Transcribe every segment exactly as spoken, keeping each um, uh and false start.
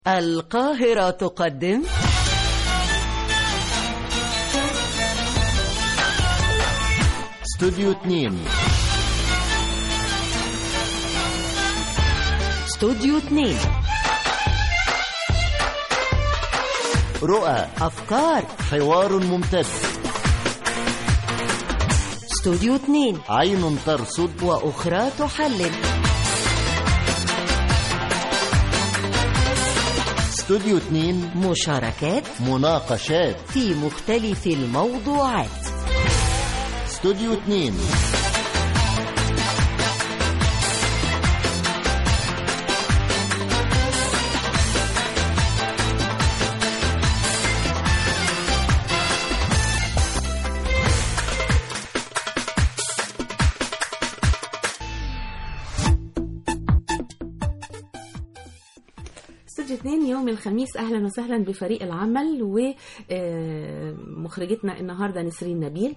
القاهرة تقدم استوديو اثنين. استوديو اثنين. رؤى، أفكار، حوار ممتد. استوديو اثنين. عين ترصد وأخرى تحلل. استوديو اثنين. مشاركات، مناقشات في مختلف الموضوعات. استوديو اثنين. استوديو اثنين يوم الخميس. اهلا وسهلا بفريق العمل ومخرجتنا النهارده نسرين نبيل،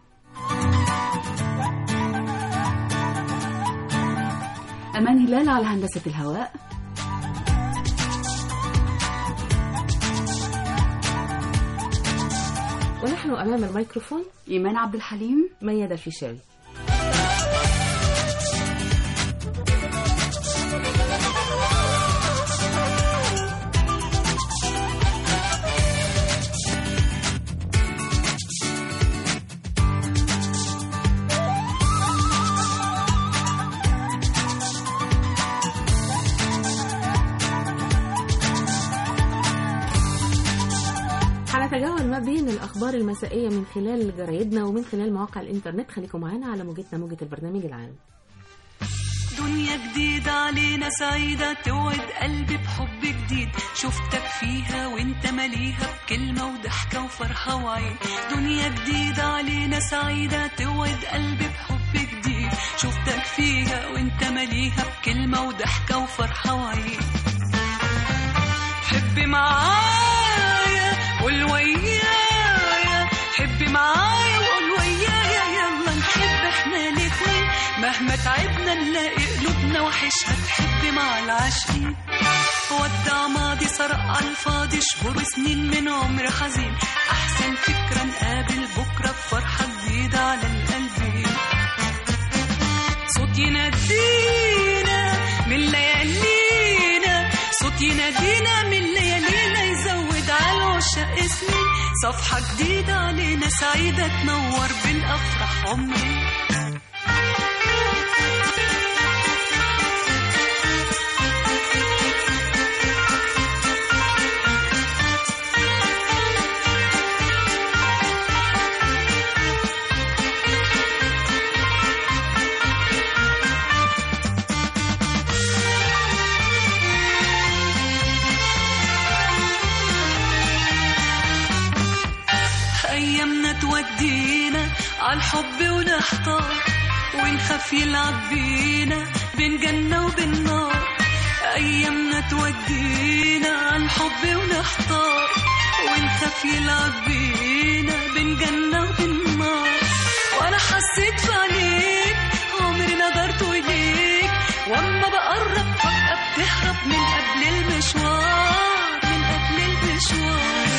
أمان هلال على هندسة الهواء، ونحن امام الميكروفون إيمان عبد الحليم، ميادة الفيشاوي. هنتجول ما بين الأخبار المسائية من خلال جرايدنا ومن خلال مواقع الإنترنت. خليكم معانا على موجتنا، موجة البرنامج العام. دنيا جديدة علينا سعيدة، توعد قلبي بحب جديد، شفتك فيها وانت مليها بكلمة وضحكة وفرحة وعين. دنيا جديدة علينا سعيدة، توعد قلبي بحب جديد، شفتك فيها وانت مليها بكلمة وضحكة وفرحة وعين. حبي معايا قول ويايا، حبي معايا وقول ويايا، يلا نحب احنا الاتنين، مهما تعبنا نلاقي قلوبنا وحشها تحب مع العاشقين. ودع ماضي سرق على الفاضي، شهور وسنين من عمر حزين، احسن فكرة نقابل بكرة بفرحة جديدة على القلبين. صوت ينادينا من ليالينا، صوت ينادينا من ليالينا، يزود على العشاق سنين، صفحة جديدة علينا سعيدة تنور بالأفراح عمري. أيامنا تودينا عالحب ونحتار، ونخاف يلعب بينا بين جنة وبين نار. أيامنا تودينا عالحب ونحتار، ونخاف يلعب بينا بين جنة وبين نار. وأنا حسيت في عينيك عمري نظرت إليك، وأما بقرب فجأة بتهرب من قبل المشوار، من قبل المشوار.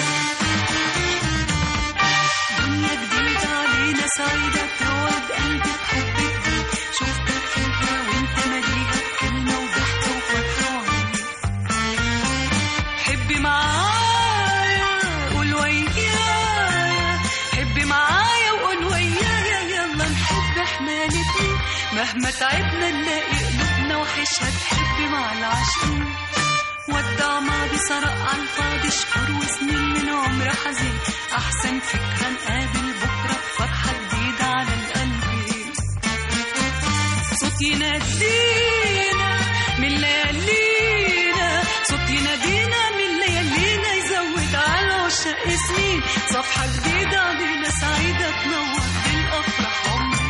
سعيدة توعد قلبي بحب جديد، شفتك فيها وانت مليها بكلمة وضحكة وفرحة وعين. حبي معايا قول ويايا، حبي معايا وقول ويايا، يلا نحب احنا الاتنين، مهما تعبنا نلاقي قلوبنا وحشها تحب مع العاشقين. ودع ماضي سرق على الفاضي، شهور وسنين من عمر حزين، احسن فكرة نقابل بكرة بفرحة جديدة على القلب. صوت ينادينا من ليالينا، صوت ينادينا من ليالينا، يزود على العشاق سنين، صفحة جديدة علينا سعيدة تنور بالأفراح عمري.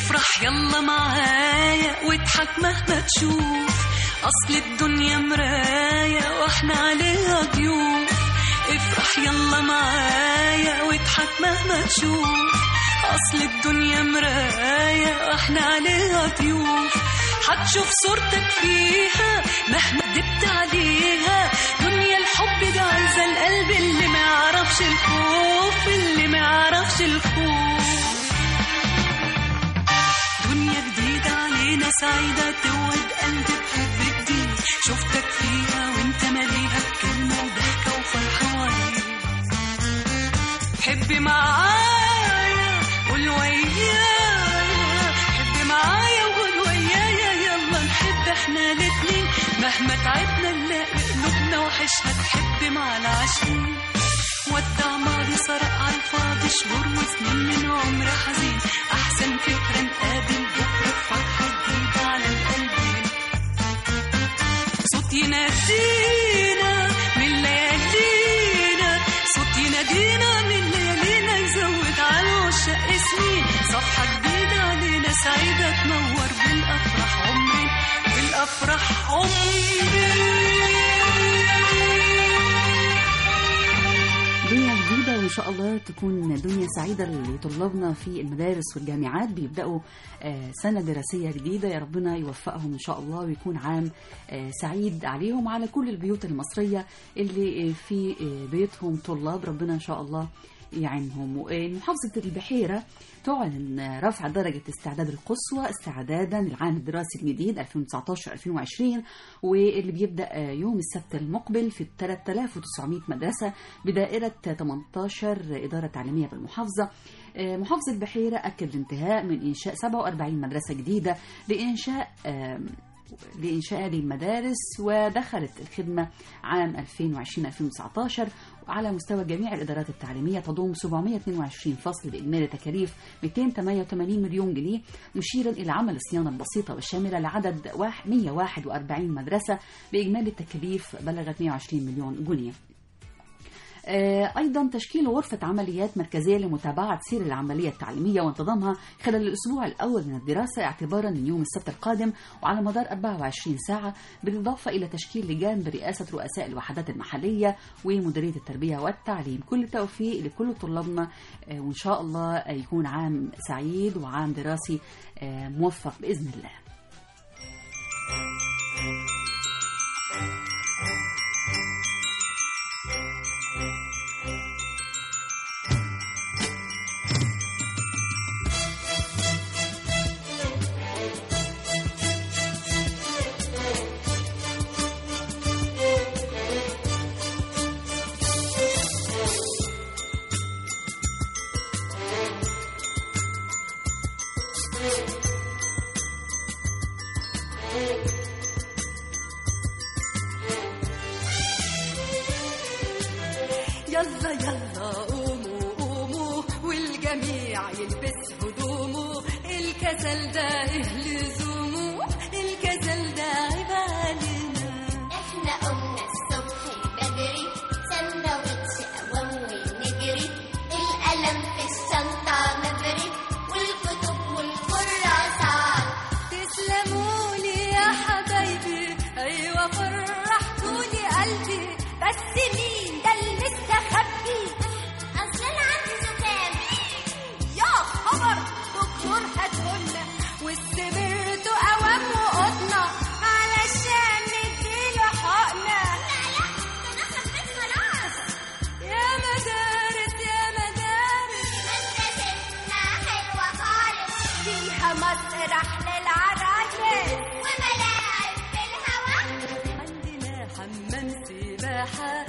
افرح يلا معايا واضحك مهما تشوف، أصل الدنيا مراية واحنا عليها ضيوف. افرح يلا معايا واضحك مهما تشوف، أصل الدنيا مراية واحنا عليها ضيوف. هتشوف صورتك فيها مهما دبت عليها، دنيا الحب ده عايزة القلب اللي ما يعرفش الخوف، اللي ما يعرفش الخوف. دنيا جديدة علينا سعيدة توعد قلبي بحب جديد، شفتك فيها وانت مليها بكلمة وضحكة وفرحة وعيد. حبي معايا قول ويايا، حبي معايا وقول ويايا، يلا نحب احنا الاتنين مهما تعبنا نلاقي قلوبنا وحشها تحب مع العشرين. ودع ماضي سرق عالفاضي شهور وسنين من عمر حزين، أحسن فكرة نقابل بكرة بفرحة جديدة على القلبين. صوت ينادينا من ليالينا، صوت ينادينا من ليالينا، يزود على العشاق سنين. صفحة جديدة علينا سعيدة تنور بالأفراح عمري، بالأفراح عمري. دنيا جديدة وإن شاء الله تكون دنيا سعيدة لطلابنا في المدارس والجامعات، بيبدأوا سنة دراسية جديدة. يا ربنا يوفقهم إن شاء الله ويكون عام سعيد عليهم وعلى كل البيوت المصرية اللي في بيتهم طلاب، ربنا إن شاء الله يعينهم. محافظة البحيرة تعلن رفع درجة استعداد القصوى استعدادا للعام الدراسي الجديد ألفين وتسعطاشر ألفين وعشرين، واللي بيبدأ يوم السبت المقبل في ثلاثة آلاف وتسعمائة مدرسة بدائرة ثمانية عشر إدارة تعليمية بالمحافظة. محافظة البحيرة أكد الانتهاء من إنشاء سبعة وأربعين مدرسة جديدة لإنشاء لإنشاء هذه المدارس، ودخلت الخدمة عام ألفين وعشرين ألفين وتسعطاشر على مستوى جميع الإدارات التعليمية، تضم سبعمائة واثنين وعشرين فصل بإجمالي تكاليف مئتين وثمانية وثمانين مليون جنيه، مشيرا إلى عمل الصيانة البسيطة والشاملة لعدد مئة وواحد وأربعين مدرسة بإجمالي التكاليف بلغت مئة وعشرين مليون جنيه. أيضا تشكيل غرفة عمليات مركزية لمتابعة سير العملية التعليمية وانتظامها خلال الأسبوع الأول من الدراسة اعتبارا من يوم السبت القادم وعلى مدار أربعة وعشرين ساعة، بالإضافة إلى تشكيل لجان برئاسة رؤساء الوحدات المحلية ومديرية التربية والتعليم. كل التوفيق لكل طلابنا وإن شاء الله يكون عام سعيد وعام دراسي موفق بإذن الله. يلا يلا قوموا قوموا والجميع يلبس هدومه، الكسل ده ايه لزومه، الكسل ده عيب علينا. احنا قمنا الصبح بدري سندوتش قوام ونجري، القلم في الشنطة مبري والكتب والكراسات. تسلموا لي يا حبايبي، ايوه فرحتوني قلبي، بس مين ده اللي مستخبي؟ اصل انا عندي زكام. يا خبر دكتور هاتهولنا والسبرتو قوام وقطنا علشان نديله حقنا. لا لا ده انا خفيت خلاص. يا مدارس يا مدارس مدرستنا حلوة خالص، فيها مسرح للعرايس وملاعب في الهوا، عندنا حمام سباحة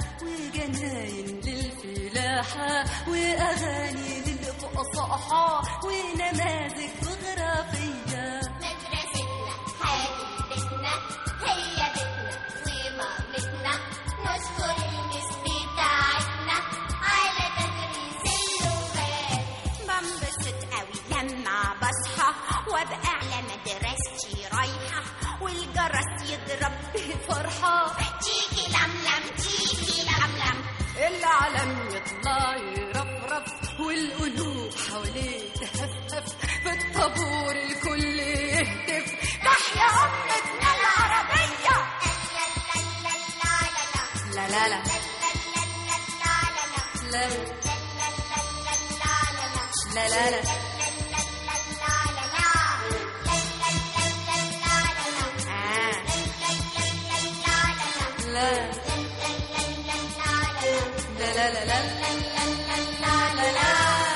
وجناين للفلاحة وأغاني للفقصاحة ونماذج جغرافية. مدرستنا هذه بيتنا، هي بيتنا ومامتنا، نشكر المس بتاعتنا على تدريس اللغات. بنبسط قوي لما بصحى وابقى على مدرستي رايحة والجرس يضرب بفرحة تيجي لملم تيجي لملم، العلم يطلع يرفرف والقلوب حواليه تهفهف بالطابور لا لا لا لا لا لا لا لا لا لا لا لا.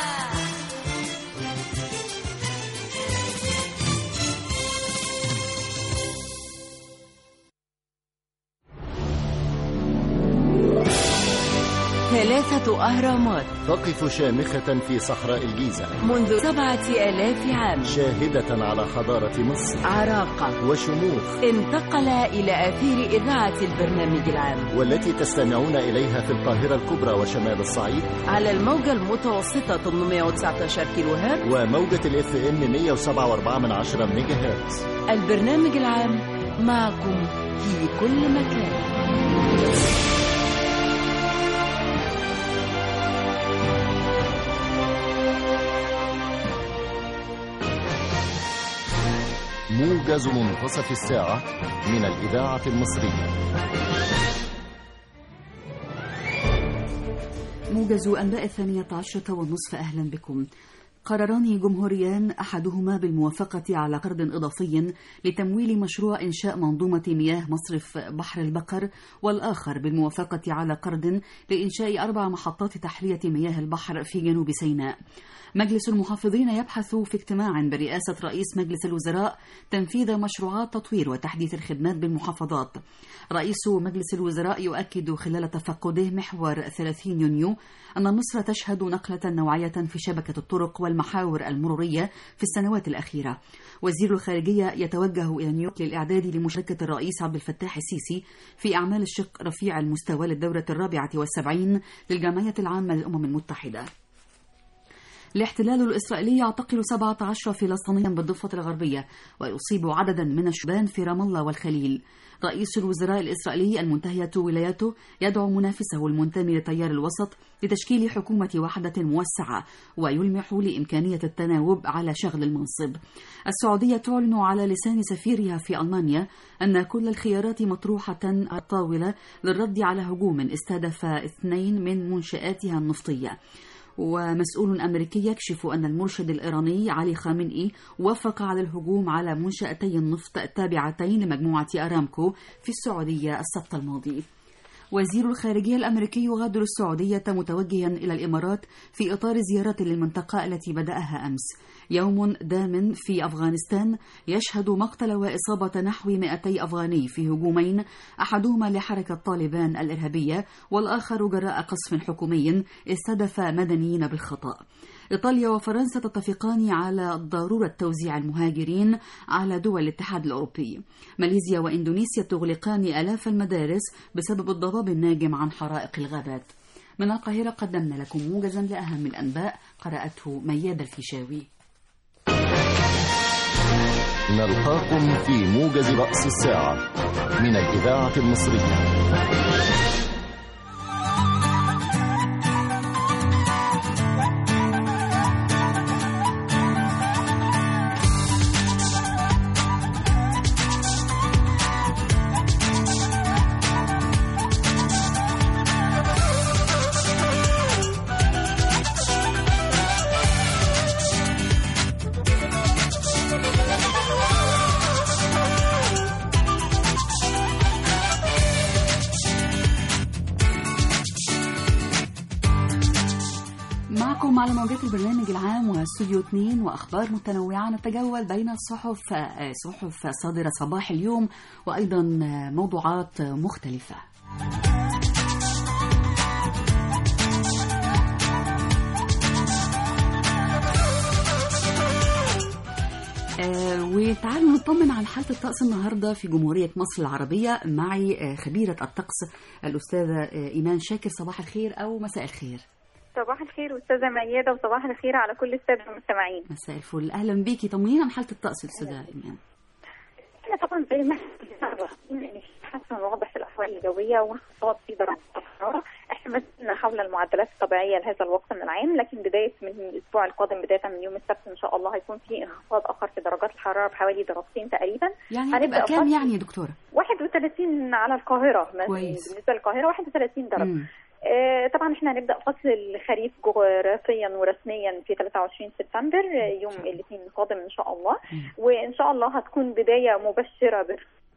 ثلاثة أهرامات تقف شامخة في صحراء الجيزة منذ سبعة آلاف عام، شاهدة على حضارة مصر، عراقة وشموخ، انتقل إلى أثير إذاعة البرنامج العام، والتي تستمعون إليها في القاهرة الكبرى وشمال الصعيد على الموجة المتوسطة ثمانمائة وتسعة عشر كيلو هرتز وموجة الاف ام مئة وسبعة وأربعة من عشرة ميجا هرتز. البرنامج العام معكم في كل مكان. موجز منتصف الساعة من الإذاعة المصرية. موجز أنباء الثانية عشرة والنصف. أهلا بكم. قراران جمهوريان أحدهما بالموافقة على قرض إضافي لتمويل مشروع إنشاء منظومة مياه مصرف بحر البقر، والآخر بالموافقة على قرض لإنشاء أربع محطات تحلية مياه البحر في جنوب سيناء. مجلس المحافظين يبحث في اجتماع برئاسة رئيس مجلس الوزراء تنفيذ مشروعات تطوير وتحديث الخدمات بالمحافظات. رئيس مجلس الوزراء يؤكد خلال تفقده محور ثلاثين يونيو أن مصر تشهد نقلة نوعية في شبكة الطرق والمحاور المرورية في السنوات الأخيرة. وزير الخارجية يتوجه إلى نيويورك للإعداد لمشاركة الرئيس عبد الفتاح السيسي في أعمال الشق رفيع المستوى للدورة الرابعة والسبعين للجمعية العامة للأمم المتحدة. الاحتلال الإسرائيلي يعتقل سبعة عشر فلسطينيا بالضفة الغربية ويصيب عددا من الشبان في رام الله والخليل. رئيس الوزراء الإسرائيلي المنتهية ولايته يدعو منافسه المنتمي لتيار الوسط لتشكيل حكومة وحدة موسعة ويلمح لإمكانية التناوب على شغل المنصب. السعودية تعلن على لسان سفيرها في ألمانيا أن كل الخيارات مطروحة على الطاولة للرد على هجوم استهدف اثنين من منشآتها النفطية. ومسؤول أمريكي يكشف أن المرشد الإيراني علي خامنئي وافق على الهجوم على منشأتي النفط التابعتين لمجموعة أرامكو في السعودية السبت الماضي. وزير الخارجية الأمريكي يغادر السعودية متوجها إلى الإمارات في إطار زيارة للمنطقة التي بدأها أمس. يوم دام في أفغانستان يشهد مقتل وإصابة نحو مئتي أفغاني في هجومين، أحدهما لحركة طالبان الإرهابية والآخر جراء قصف حكومي استهدف مدنيين بالخطأ. إيطاليا وفرنسا تتفقان على ضرورة توزيع المهاجرين على دول الاتحاد الأوروبي. ماليزيا وإندونيسيا تغلقان آلاف المدارس بسبب الضباب الناجم عن حرائق الغابات. من القاهرة قدمنا لكم موجزا لأهم الأنباء قرأته مياد الفيشاوي. نلقاكم في موجز رأس الساعة من الإذاعة المصرية. على موجات البرنامج العام واستوديو اثنين وأخبار متنوعة نتجول بين الصحف صحف صادرة صباح اليوم وأيضا موضوعات مختلفة. آه وتعالوا نطمن عن حالة الطقس النهاردة في جمهورية مصر العربية معي آه خبيرة الطقس الأستاذة آه إيمان شاكر. صباح الخير أو مساء الخير. صباح الخير أستاذة ميادة وصباح الخير على كل السادة المستمعين. مساء الفل، أهلا بيكي. طمنينا عن حالة الطقس الأستاذة إيمان. احنا طبعا زي ما احنا تحسن واضح في الأحوال الجوية وانخفاض في درجة الحرارة. مثلنا حول المعدلات الطبيعيه لهذا الوقت من العام، لكن بدايه من الاسبوع القادم بدايه من يوم السبت ان شاء الله هيكون في انخفاض اخر في درجات الحراره بحوالي درجتين تقريبا. يعني هتبقى كام يعني يا دكتوره؟ واحد وثلاثين على القاهره كويس. بالنسبه للقاهره واحد وثلاثين درجه. آه طبعا احنا هنبدا فصل الخريف جغرافيا ورسميا في ثلاثة وعشرين سبتمبر يوم الاثنين القادم ان شاء الله، وان شاء الله هتكون بدايه مبشره ب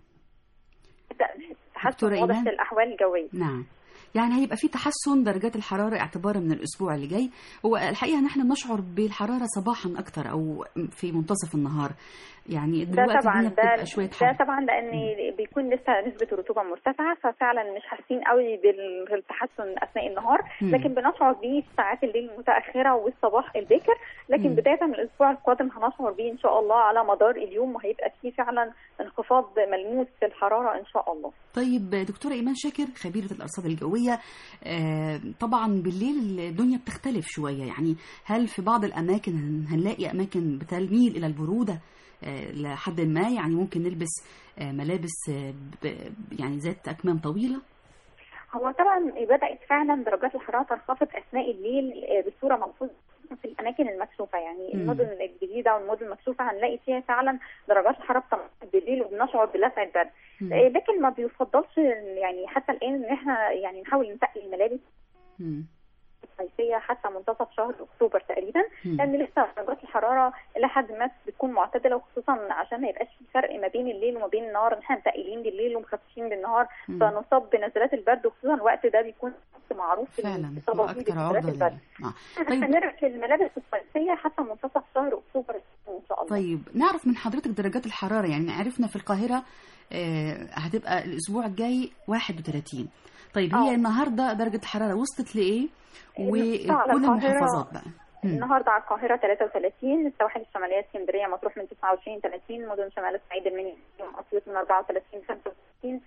تحسن واضح في الاحوال الجويه. نعم، يعني هيبقى في تحسن درجات الحرارة اعتبارا من الأسبوع اللي جاي. هو الحقيقة نحن بنشعر بالحرارة صباحا أكتر أو في منتصف النهار، يعني دلوقتي الدنيا بتبقى شوية حر. ده طبعا لأن بيكون لسه نسبة الرطوبة مرتفعة، ففعلا مش حاسين قوي بالتحسن أثناء النهار، لكن بنشعر بيه في ساعات الليل المتأخرة والصباح الباكر، لكن بداية من الأسبوع القادم هنشعر بيه إن شاء الله على مدار اليوم، وهيبقى فيه فعلا انخفاض ملموس في الحرارة إن شاء الله. طيب دكتورة إيمان شاكر خبيرة الأرصاد الجوية، آه طبعا بالليل الدنيا بتختلف شوية، يعني هل في بعض الأماكن هنلاقي أماكن بتميل إلى البرودة آه لحد ما، يعني ممكن نلبس آه ملابس آه يعني ذات أكمام طويلة؟ هو طبعا بدأت فعلا درجات الحرارة تنخفض أثناء الليل بصورة ملحوظة في الأماكن المكشوفة، يعني المدن الجديدة والمدن المكشوفة هنلاقي فيها فعلا درجات الحرارة بتنخفض بالليل وبنشعر بلسعة برد، لكن ما بيفضلش يعني حتى الآن إن احنا يعني نحاول ننتقل الملابس الصيفية حتى منتصف شهر أكتوبر تقريبا، لأن لسه درجات الحرارة لحد ما بتكون معتدلة، وخصوصا عشان ما يبقاش في فرق ما بين الليل وما بين النهار، إن احنا منتقلين بالليل ومخففين بالنهار، فنصاب بنزلات البرد، وخصوصا الوقت ده بيكون معروف فعلا أكثر عرضة. هنستمر في الملابس الصيفية حتى منتصف شهر أكتوبر إن شاء الله. طيب نعرف من حضرتك درجات الحرارة، يعني عرفنا في القاهرة آه هتبقى الأسبوع الجاي واحد وثلاثين، طيب هي أوه. النهاردة درجة الحرارة وصلت لإيه؟ وكل المحافظات بقى. النهارده على القاهرة ثلاثة وثلاثين، السواحل الشمالية اسكندرية مطروح من تسعة وعشرين ثلاثين، مدن شمال الصعيد المنيا أسيوط من أربعة وثلاثين خمسة وثلاثين.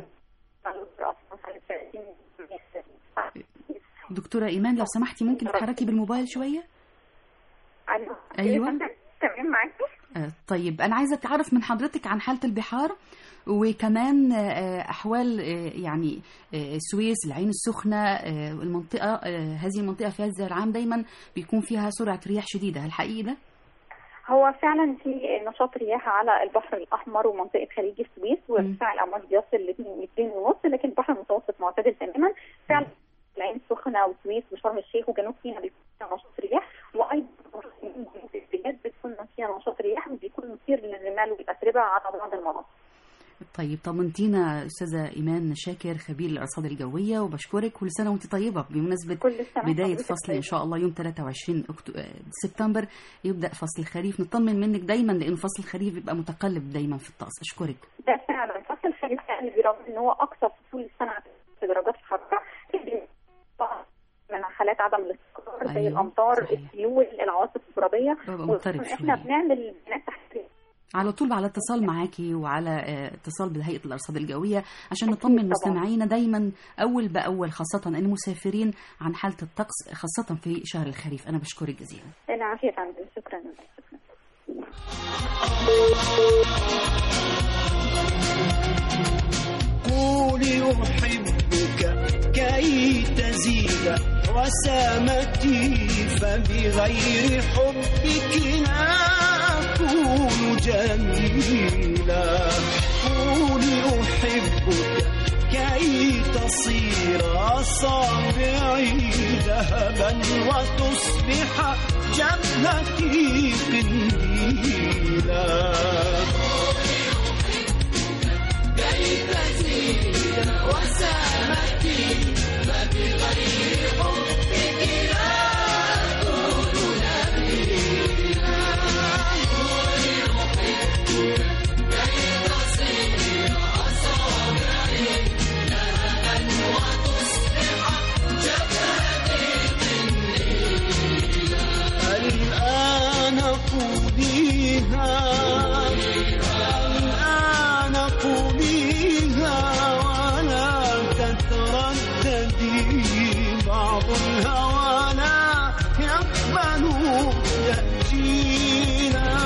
دكتورة إيمان لو سمحتي ممكن تحركي بالموبايل شوية؟ أيوة تمام معاكي. آه طيب أنا عايزة أتعرف من حضرتك عن حالة البحار، وكمان أحوال يعني السويس، العين السخنة، المنطقة هذه المنطقة في هذا العام دايما بيكون فيها سرعة رياح شديدة، هل حقيقي ده؟ هو فعلا في نشاط رياح على البحر الأحمر ومنطقة خليج السويس، وارتفاع الأمواج بيصل ل اتنين ونص، لكن البحر المتوسط معتدل تماما. فعلا العين السخنة والسويس وشرم الشيخ وجنوب سيناء بيكون فيها نشاط رياح، وأيضا البلاد بتكون فيها نشاط رياح وبيكون مثير للرمال والأتربة على بعض المناطق. طيب طمنتينا أستاذة إيمان شاكر خبير الأرصاد الجوية، وبشكرك. كل سنة وأنت طيبة بمناسبة بداية فصل إن شاء الله يوم ثلاثة وعشرين سبتمبر يبدأ فصل الخريف. نطمن منك دايما لأن فصل الخريف بيبقى متقلب دايما في الطقس. أشكرك. ده فعلا فصل الخريف يعني برغم إن هو أقصى فصول السنة في درجات الحرارة من حالات عدم الاستقرار زي أيوة. الأمطار، السيول، العواصف الترابية، وإحنا بنعمل بناء تحتية على طول على اتصال معاكي وعلى اتصال بهيئة الأرصاد الجوية عشان نطمن مستمعينا دايما أول بأول، خاصة المسافرين عن حالة الطقس خاصة في شهر الخريف. أنا بشكرك جزيلا. العافية فندم، شكرا. قولي أحبك كي تزيد وسامتي، فبغير حبك لا أكون جميلا. قولي أحبك كي تصير أصابعي ذهبا وتصبح جبهتي قنديلا. كي تزيد وسامتي، فبغير حبك لا أكون نبيلا. قولي أحبك كي تصير أصابعي ذهبا وتصبح جبهتي قنديلا. الآن قوليها، الآن قوليها ولا تترددي، بعض الهوى لا يقبل تأجيلا.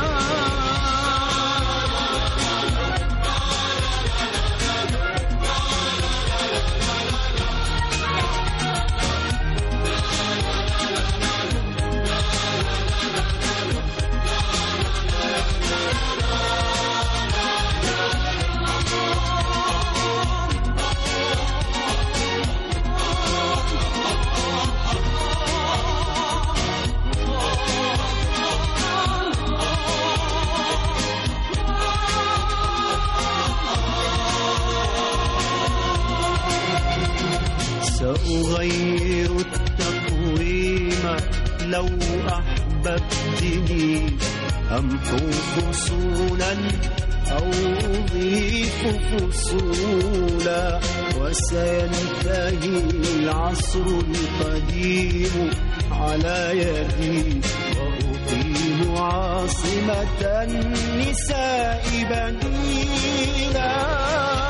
أغير التقويم لو أحببتني، أمحو فصولا أو أضيف فصولا، وسينتهي العصر القديم على يدي، وأقيم عاصمة النساء بنينا.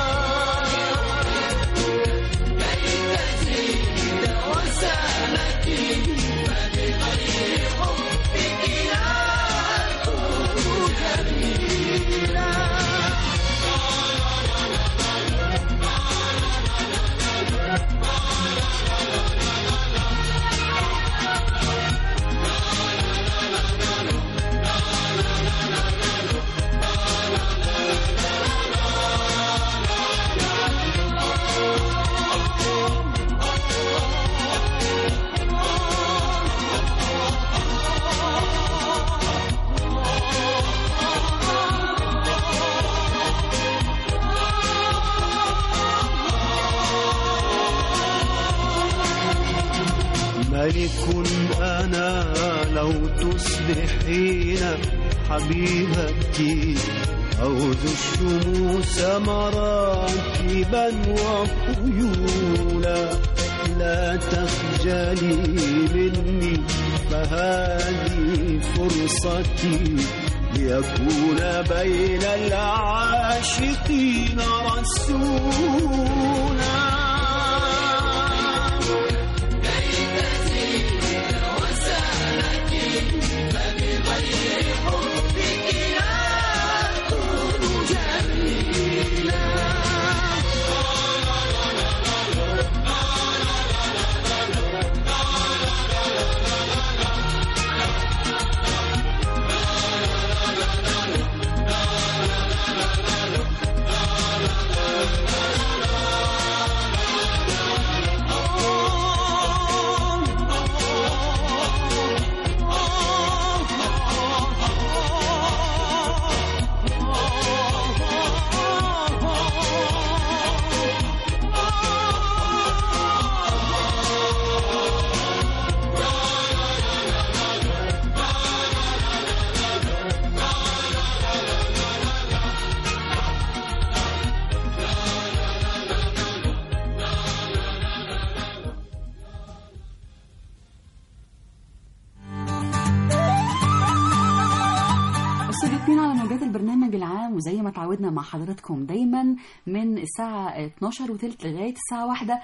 ملك أنا لو تصبحين حبيبتي، أو ذو الشموس مراكبا وخيولا، لا تخجلي مني فهذه فرصتي، ليكون بين العاشقين رسولا. وزي ما تعودنا مع حضراتكم دايما من الساعة اتناشر وثلث لغاية الساعة واحدة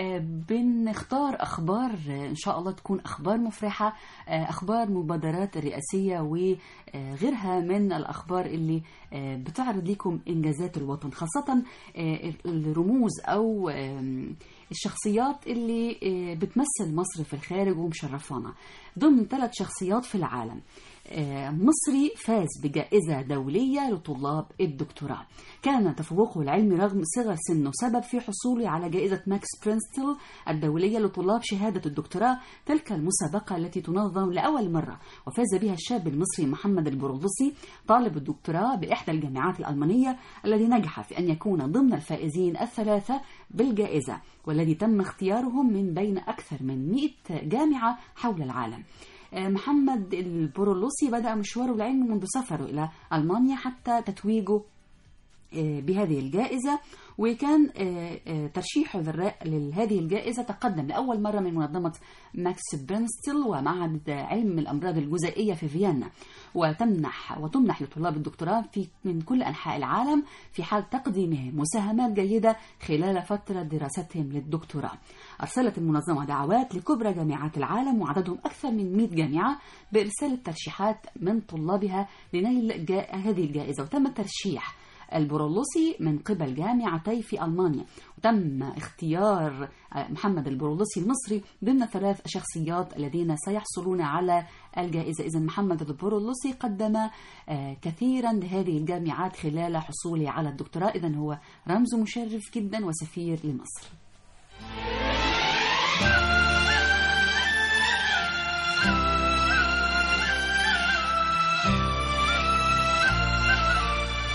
بنختار أخبار إن شاء الله تكون أخبار مفرحة، أخبار مبادرات الرئاسية وغيرها من الأخبار اللي بتعرض لكم إنجازات الوطن، خاصة الرموز أو الشخصيات اللي بتمثل مصر في الخارج ومشرفانا. ضمن ثلاث شخصيات في العالم مصري فاز بجائزة دولية لطلاب الدكتوراه، كان تفوقه العلمي رغم صغر سنه سبب في حصوله على جائزة ماكس برينستل الدولية لطلاب شهادة الدكتوراه، تلك المسابقة التي تنظم لأول مرة وفاز بها الشاب المصري محمد البرولوسي طالب الدكتوراه بإحدى الجامعات الألمانية الذي نجح في أن يكون ضمن الفائزين الثلاثة بالجائزة، والذي تم اختيارهم من بين أكثر من مئة جامعة حول العالم. محمد البرولوسي بدأ مشواره العلمي منذ سفره إلى ألمانيا حتى تتويجه بهذه الجائزة، وكان ترشيحه لهذه الجائزة تقدم لأول مرة من منظمة ماكس برينستل ومعهد علم الأمراض الجزيئية في فيينا، وتمنح وتمنح لطلاب الدكتوراه في من كل أنحاء العالم في حال تقديمهم مساهمات جيدة خلال فترة دراستهم للدكتوراه. أرسلت المنظمة دعوات لكبرى جامعات العالم وعددهم أكثر من مئة جامعة بإرسال الترشيحات من طلابها لنيل جا... هذه الجائزة، وتم ترشيح البرولوسي من قبل جامعتي في ألمانيا، وتم اختيار محمد البرولوسي المصري ضمن ثلاث شخصيات الذين سيحصلون على الجائزة. إذن محمد البرولوسي قدم كثيرا لهذه الجامعات خلال حصوله على الدكتوراه، إذن هو رمز مشرف جدا وسفير لمصر.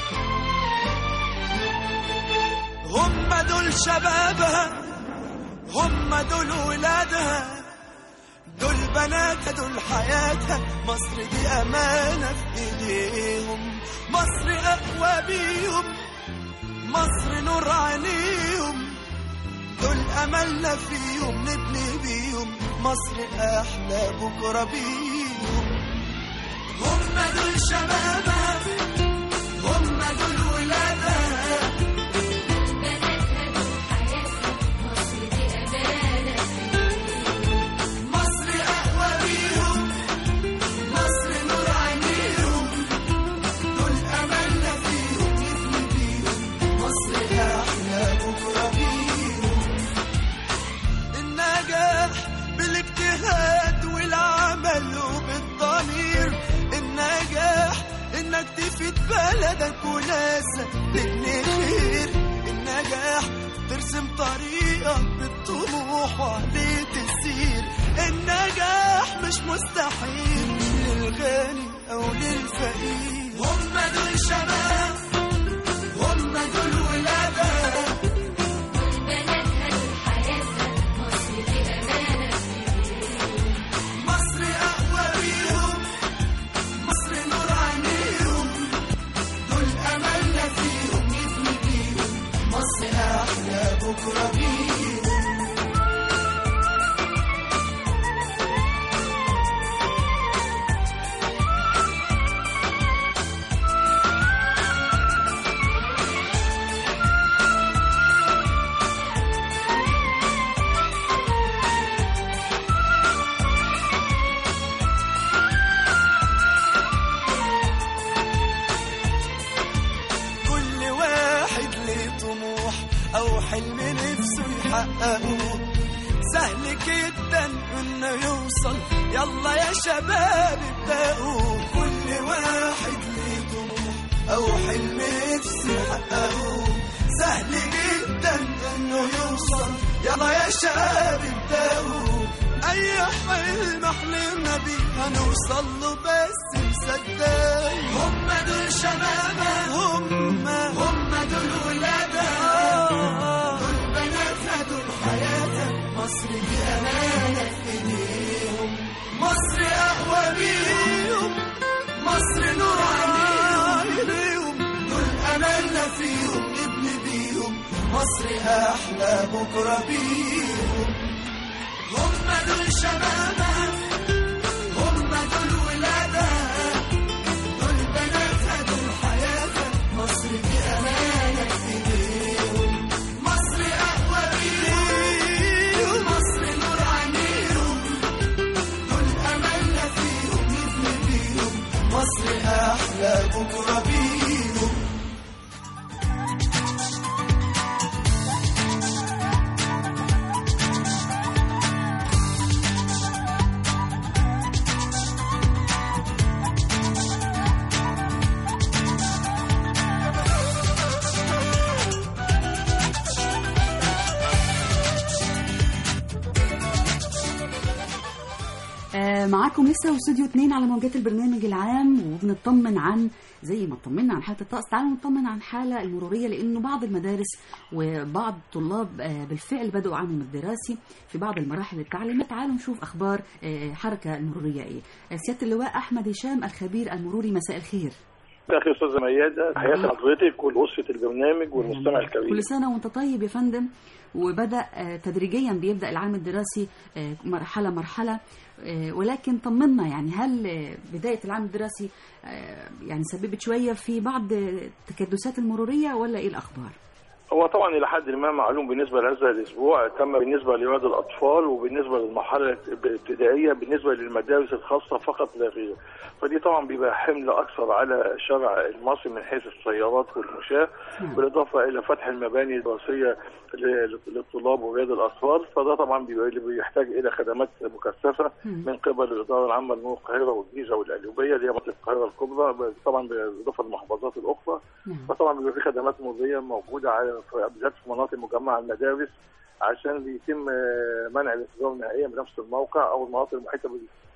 هم دول شبابها، هم دول ولادها، دول بناتها، دول حياتها. مصر دي أمانة في إيديهم، مصر أقوى بيهم، مصر نور عينيهم، دول أملنا فيهم نبني بيهم مصر أحلى بكرة بيهم. هم دول شبابها، هم دول ولادها، انك تفيد بلدك وناسك تبني خير. النجاح ترسم طريقك بالطموح وعليه تسير. النجاح مش مستحيل للغني او للفقير. هم دول شباب، هم دول ولادها، بناتها دول حياتها. مصر دي امانه، مصر اقوى بيهم، مصر نور عينيهم، دول املنا فيهم نبني بيهم مصر احلى بكره بيهم. أو حلم نفسه يحققه سهل جدا إنه يوصل. يلا يا شباب ابدأوا. كل واحد ليه طموح أو حلم نفسه يحققه سهل جدا إنه يوصل. يلا يا شباب ابدأوا. أي حلم حلمنا بيه هنوصل له بس مصدق. هم دول شبابها، هم هم دول ولادها، دول بناتها، دول حياتها. مصر دي أمانة في إيديهم، مصر أقوى بيهم، مصر نور عينيهم، دول أملنا فيهم نبني بيهم مصر أحلى بكرة بيهم. هم دول شبابها، هم دول ولادها، دول بناتها، دول حياتها. مصر دي أمانة في إيديهم، مصر أقوى بيهم، مصر نور عينيهم، دول أملنا فيهم نبني بيهم مصر أحلى بكرة بيهم. معاكم لسه واستوديو اتنين على موجات البرنامج العام، وبنطمن عن زي ما اطمنا عن حاله الطقس. تعالوا نطمن عن الحاله المروريه، لانه بعض المدارس وبعض الطلاب بالفعل بدأوا عامهم الدراسي في بعض المراحل التعليميه. تعالوا نشوف اخبار الحركه المروريه ايه. سياده اللواء احمد هشام الخبير المروري، مساء الخير. اخي استاذه ميادة، تحياتي لحضرتك ولاسره البرنامج والمستمع الكريم. كل سنه وانت طيب يا فندم. وبدأ تدريجيا بيبدأ العام الدراسي مرحلة مرحلة، ولكن طمنا يعني هل بداية العام الدراسي يعني سببت شوية في بعض التكدسات المرورية ولا ايه الأخبار؟ هو طبعا الى حد ما معلوم بالنسبه لهذا الاسبوع تم بالنسبه لرواد الاطفال وبالنسبه للمرحله الابتدائيه بالنسبه للمدارس الخاصه فقط لا غير. فدي طبعا بيبقى حمل اكثر على الشارع المصري من حيث السيارات والمشاة، بالاضافه الى فتح المباني الدراسيه للطلاب ورياض الاطفال. فده طبعا بيحتاج الى خدمات مكثفه من قبل الاداره العامه لمرور القاهره والجيزه والقليوبيه اللي هي منطقه القاهره الكبرى، طبعا بالاضافه للمحافظات الاخرى. فطبعا بيبقى في خدمات مروريه موجوده على بالذات في مناطق مجمع المدارس عشان يتم منع الانتظار نهائيا بنفس الموقع او المناطق المحيطه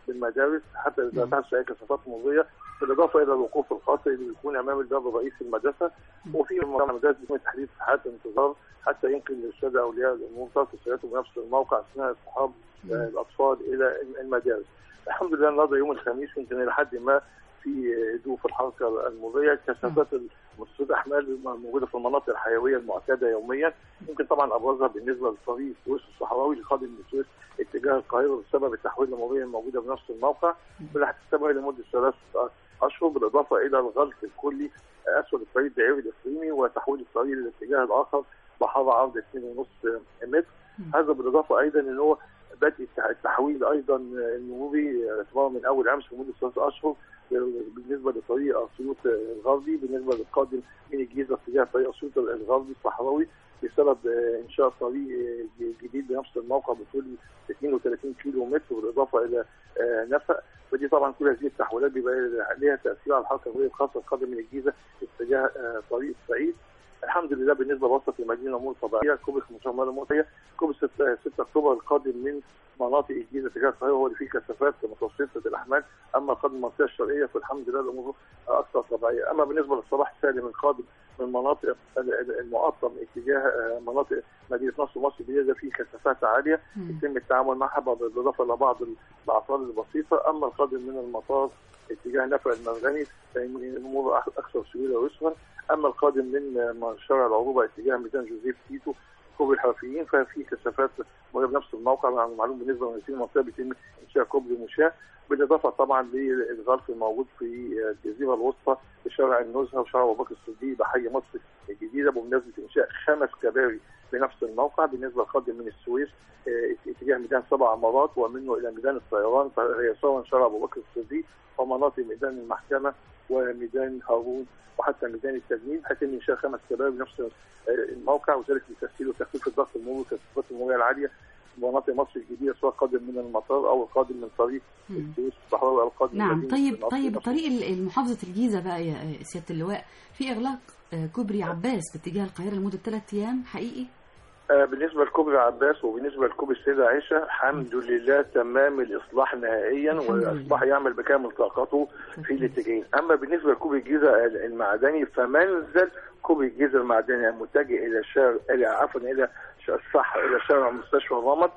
بالمدارس حتى اذا تحدث اي كثافات مروريه، بالاضافه الى الوقوف الخاطئ اللي بيكون امام الباب الرئيسي المدرسه. وفي مدارس بيكون تحديد ساعات الانتظار حتى يمكن للساده اولياء الامور ترك سيارتهم بنفس الموقع اثناء اصحاب الاطفال الى المدارس. الحمد لله النهارده يوم الخميس يمكن الى حد ما في هدوء في الحركه المروريه، كثافات مستشفيات الاحمال موجوده في المناطق الحيويه المعتاده يوميا. يمكن طبعا ابرزها بالنسبه لطريق السويس الصحراوي القادم من السويس اتجاه القاهره بسبب التحويل المروري الموجوده بنفس الموقع واللي هتستمر لمده ثلاث اشهر، بالاضافه الى الغلق الكلي اسفل الطريق الدائري الاقليمي وتحويل الطريق للاتجاه الاخر بحاره عرض اثنين ونص متر. هذا بالاضافه ايضا ان هو بدء التحويل ايضا المروري اعتبارا من اول امس لمده ثلاث اشهر بالنسبه لطريق اسيوط الغربي، بالنسبه للقادم من الجيزه اتجاه طريق اسيوط الغربي الصحراوي بسبب انشاء طريق جديد بنفس الموقع بطول اثنين وثلاثين كيلو متر، بالاضافه الى نفق. ودي طبعا كل هذه التحويلات بيبقى لها تاثير على الحركه المروريه الخاصه القادم من الجيزه اتجاه طريق الصعيد. الحمد لله بالنسبه لوسط المدينه امور طبيعيه، كوبري خمسة عشر المروريه، كوبري ستة اكتوبر القادم من مناطق الجيزه اتجاه القاهره هو اللي فيه كثافات متوسطه الاحمال، اما القادم من المنطقه الشرقيه فالحمد لله الامور اكثر طبيعيه. اما بالنسبه للصباح السالم القادم من مناطق المقطم اتجاه مناطق مدينه نصر ومصر الجديده فيه كثافات عاليه يتم التعامل معها بالاضافه الى بعض الاعطال البسيطه. اما القادم من المطار اتجاه نفق المرغني فان الامور اكثر سهوله ويسرا. اما القادم من شارع العروبه اتجاه ميدان جوزيف تيتو كوبري الحرفيين ففي كثافات مروريه بنفس الموقع. معلوم بالنسبه لمدينه المنطقه بيتم انشاء كوبري مشاة، بالاضافه طبعا للغلق الموجود في الجزيره الوسطى بشارع النزهه وشارع ابو بكر الصديق بحي مصر الجديده بمناسبه انشاء خمس كباري بنفس الموقع. بالنسبه للقادم من السويس اتجاه ميدان سبع عمارات ومنه الى ميدان الطيران يسارا شارع ابو بكر الصديق ومناطق ميدان المحكمه وميدان هارون وحتى ميدان التجنيد هيتم انشاء خمس كباري بنفس الموقع، وذلك لتسهيل وتخفيف الضغط المروري والكثافات المروريه العاليه مناطق مصر الجديده سواء قادم من المطار او القادم من طريق السويس الصحراوي او القادم نعم. من طيب طيب الطريق المحافظه الجيزه بقى يا سياده اللواء في اغلاق كوبري عباس باتجاه القاهره لمده ثلاث ايام حقيقي؟ آه بالنسبه لكوبري عباس وبالنسه لكوبري السيده عائشه الحمد لله تمام الاصلاح نهائيا والاصلاح يعمل بكامل طاقته في الاتجاهين. اما بالنسبه لكوبري الجيزه المعدني فمنزل كوبري الجيزه المعدني المتجه الى شارع الى عفوا الى الصح الى شارع مستشفى الرمد،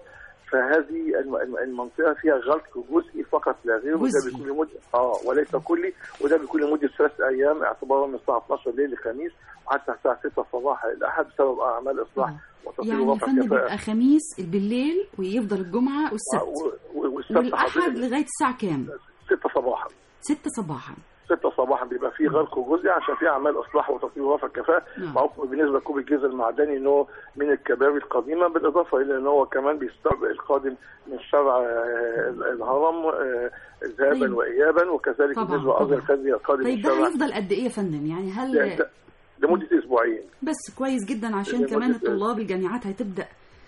فهذه المنطقه فيها غلق جزئي فقط لا غير، وده بيكون لمده اه وليس كلي، وده بيكون لمده ثلاث ايام اعتبارا من الساعه اثناشر ليل الخميس وحتى الساعه ستة صباح الاحد بسبب اعمال اصلاح وتطوير يعني ورفع الفن بيبقى خميس بالليل ويفضل الجمعه والسبت والاحد لغايه الساعه كام؟ ستة صباحا ستة صباحا ستة صباحا بيبقى فيه غلق جزئي عشان فيه اعمال اصلاح وتطوير ورفع الكفاءه. معروف بالنسبه لكوبري الجيزه المعدني ان هو من الكباري القديمه، بالاضافه الى ان هو كمان بيستقبل القادم من شارع الهرم ذهابا طيب. وايابا، وكذلك بالنسبه لاصغر الخزي القادم طيب من شارع. ده هيفضل قد ايه يا فندم؟ يعني هل لمده اسبوعين بس؟ كويس جدا عشان كمان الطلاب الجامعات هتبدا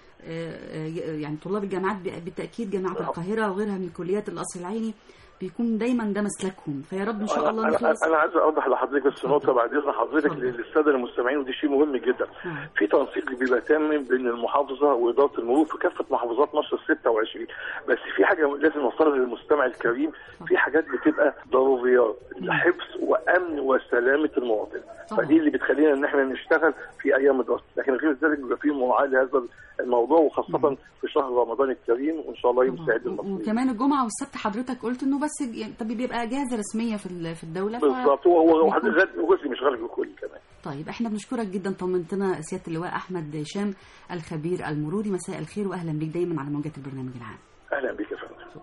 يعني طلاب الجامعات بالتاكيد جامعه القاهره وغيرها من كليات القصر العيني بيكون دايما ده مسلكهم، فيا رب ان شاء الله نخلص. انا عايز اوضح لحضرتك بس نقطه بعد اذن حضرتك للساده المستمعين ودي شيء مهم جدا. آه. في تنسيق بيبقى تام بين المحافظه واداره المرور في كافه محافظات مصر ستة وعشرين، بس في حاجه لازم نوصلها للمستمع الكريم، في حاجات بتبقى ضروريات لحفظ وامن وسلامه المواطن، فدي اللي بتخلينا ان احنا نشتغل في ايام الدراسه، لكن غير ذلك بيبقى في مراعاه لهذا الموضوع وخاصه مم. في شهر رمضان الكريم وان شاء الله يوم سعيد المصريين. وكمان الجمعه والسبت حضرتك قلت انه بس طب بيبقى اجازه رسميه في في الدوله بالظبط، هو هو جزء مش غالب الكل كمان. طيب احنا بنشكرك جدا، طمنتنا سياده اللواء احمد هشام الخبير المروري. مساء الخير واهلا بيك دايما على موجات البرنامج العام. اهلا بيك يا فندم.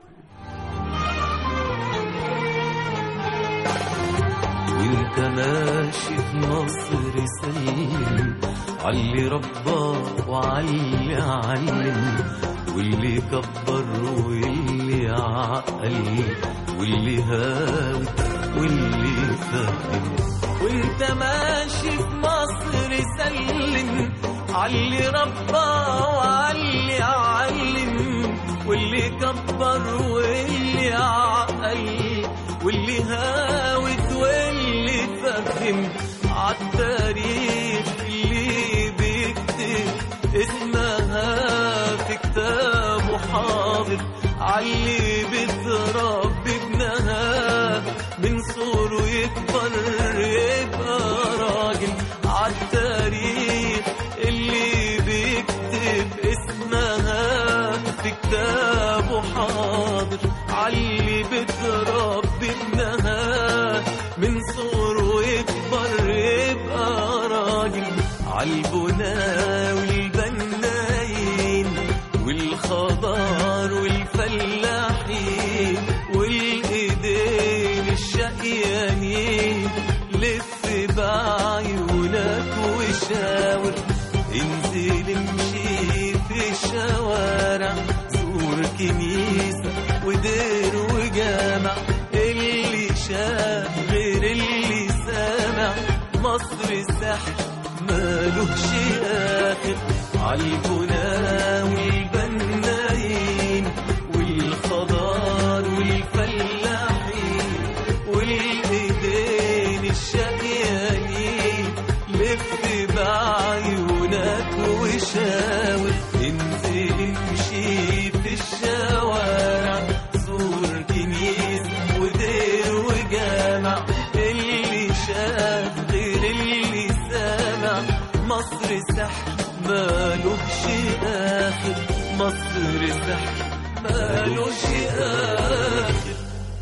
وانت ماشي في مصر سلم علي ربك وعلي علم، واللي كبر واللي عقل واللي هاوي واللي فهم. وانت ماشي في مصر سلم علي ربك وعلي علم، واللي كبر واللي عقل واللي هاوت واللي فهم. عالتاريخ اللي بيكتب اسمها في كتابه حاضر، علي بتراب مصر سحر مالوش آخر عالبنا والبنايين والخضار والفلاحين والإيدين الشقيانين لف بعيونك وشاور انزل امشي في الشوارع زور كنيس ودير وجامع اللي شاف غير اللي سامع مصر سحر مالوش آخر مصر سحر مالوش آخر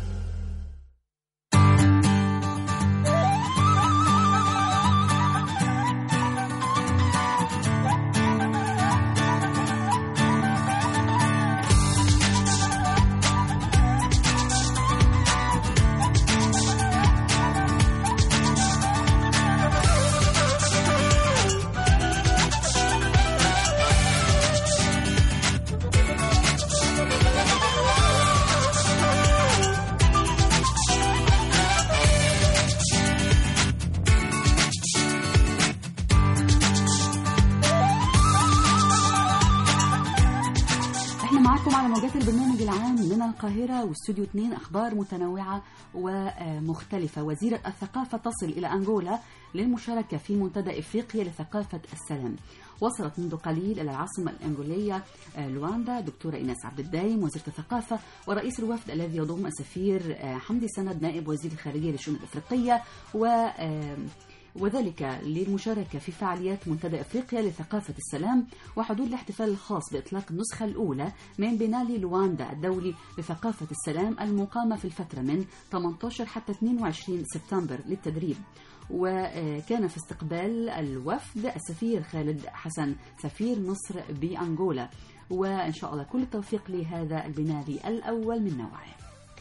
البرنامج العام من القاهرة واستوديو اثنين أخبار متنوعة ومختلفة. وزيرة الثقافة تصل إلى أنغولا للمشاركة في منتدى إفريقيا لثقافة السلام. وصلت منذ قليل إلى العاصمة الأنغولية لواندا دكتورة إيناس عبد الدايم وزيرة الثقافة ورئيس الوفد الذي يضم السفير حمدي سند نائب وزير الخارجية للشؤون الإفريقية و وذلك للمشاركة في فعاليات منتدى إفريقيا لثقافة السلام وحضور الاحتفال الخاص بإطلاق النسخة الأولى من بينالي لواندا الدولي لثقافة السلام المقامة في الفترة من ثمانية عشر حتى اثنين وعشرين سبتمبر للتدريب. وكان في استقبال الوفد السفير خالد حسن سفير مصر بأنغولا، وإن شاء الله كل التوفيق لهذا البينالي الأول من نوعه.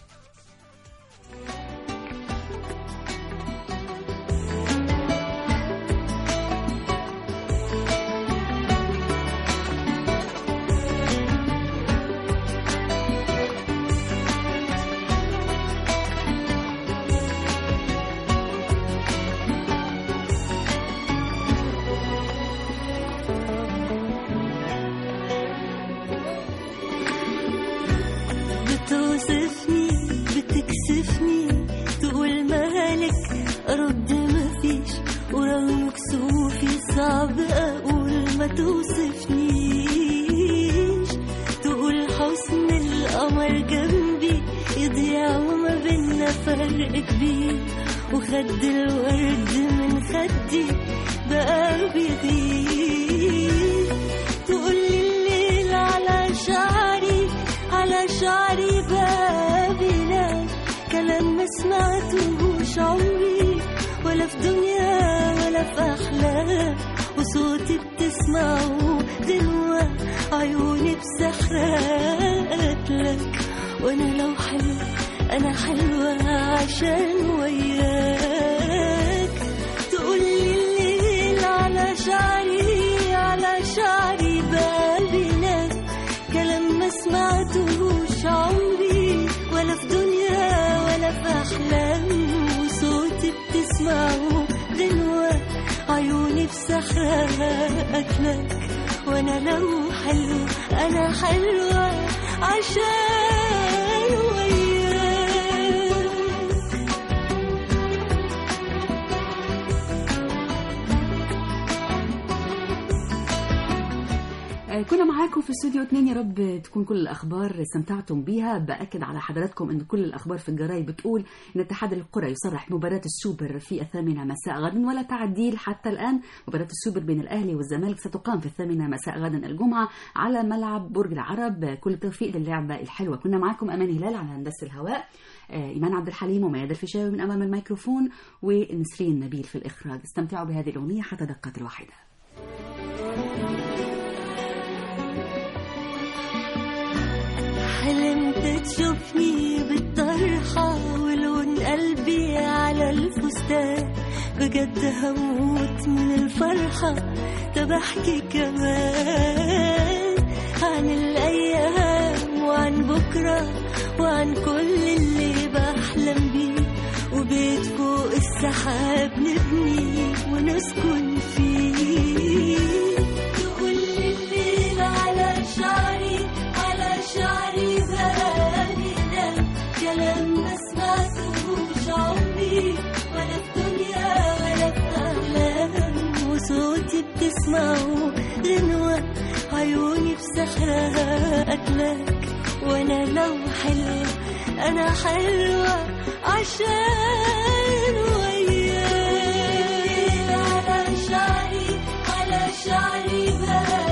بتوصفني بتكسفني تقول مالك أرد مفيش ورغم كسوفي صعب أقول ما توصفنيش تقول حسن القمر جنبي يضيع وما بينا فرق كبير وخد الورد من خدي بقى بيغير تقولي الليل على شعري على شعري بابنا كلام ما سمعتهوش عمري ولا في دنيا ولا في أحلام وصوتي بتسمعه دلوة عيوني بسحرات لك وأنا لو حلوة أنا حلوة عشان وياك تقولي الليل على شعري على شعري بابنا كلام ما سمعتهوش عمري ولا في دنيا ولا في أحلام وصوتي بتسمعه دلوة عيوني بسحرات لك وأنا لو حلو أنا حلوة عشان وياك. كنا معاكم في استوديو اثنين، يا رب تكون كل الأخبار استمتعتم بيها. بأكد على حضراتكم أن كل الأخبار في الجرايد بتقول أن اتحاد القرى يصرح مباراة السوبر في الثامنة مساء غدا ولا تعديل حتى الآن. مباراة السوبر بين الأهلي والزمالك ستقام في الثامنة مساء غدا الجمعة على ملعب برج العرب. كل التوفيق للعبة الحلوة. كنا معاكم أمان هلال على هندسة الهواء، إيمان عبد الحليم وميادة الفيشاوي من أمام الميكروفون ونسرين نبيل في الإخراج. استمتعوا بهذه الأغنية حتى دقة الواحدة. حلمت تشوفني بالطرحة ولون قلبي على الفستان بجد هموت من الفرحة. طب احكي كمان عن الأيام وعن بكرة وعن كل اللي بحلم بيه وبيت فوق السحاب سحاب نبني ونسكن فيه. تقول لي الليل على شعري على شعري بقالي ده كلام ما سمعتهوش عمري ولا في دنيا ولا في أحلام، وصوتي بتسمعه غنوة عيوني بسحرها أكلك، وأنا لو حلوة أنا حلوة عشان وياك. على شعري على شعري بقى